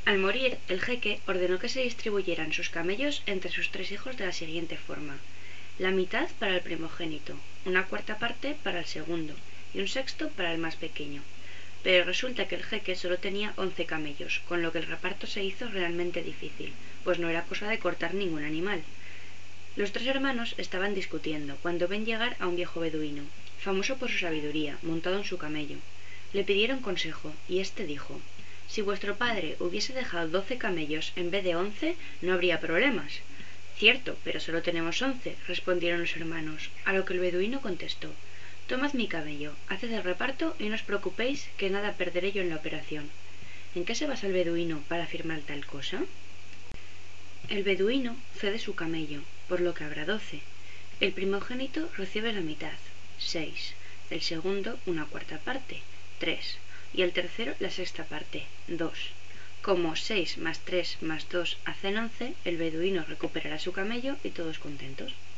Al morir, el jeque ordenó que se distribuyeran sus camellos entre sus 3 hijos de la siguiente forma: la mitad para el primogénito, una cuarta parte para el segundo y un sexto para el más pequeño. Pero resulta que el jeque solo tenía 11 camellos, con lo que el reparto se hizo realmente difícil, pues no era cosa de cortar ningún animal. Los 3 hermanos estaban discutiendo cuando ven llegar a un viejo beduino, famoso por su sabiduría, montado en su camello. Le pidieron consejo, y éste dijo: «Si vuestro padre hubiese dejado 12 camellos en vez de 11, no habría problemas». «Cierto, pero solo tenemos 11», respondieron los hermanos, a lo que el beduino contestó: «Tomad mi camello, haced el reparto y no os preocupéis, que nada perderé yo en la operación». ¿En qué se basa el beduino para afirmar tal cosa? El beduino cede su camello, por lo que habrá 12. El primogénito recibe la mitad, 6. El segundo una cuarta parte, 3. Y el tercero la sexta parte, 2. Como 6 más 3 más 2 hacen 11, el beduino recuperará su camello y todos contentos.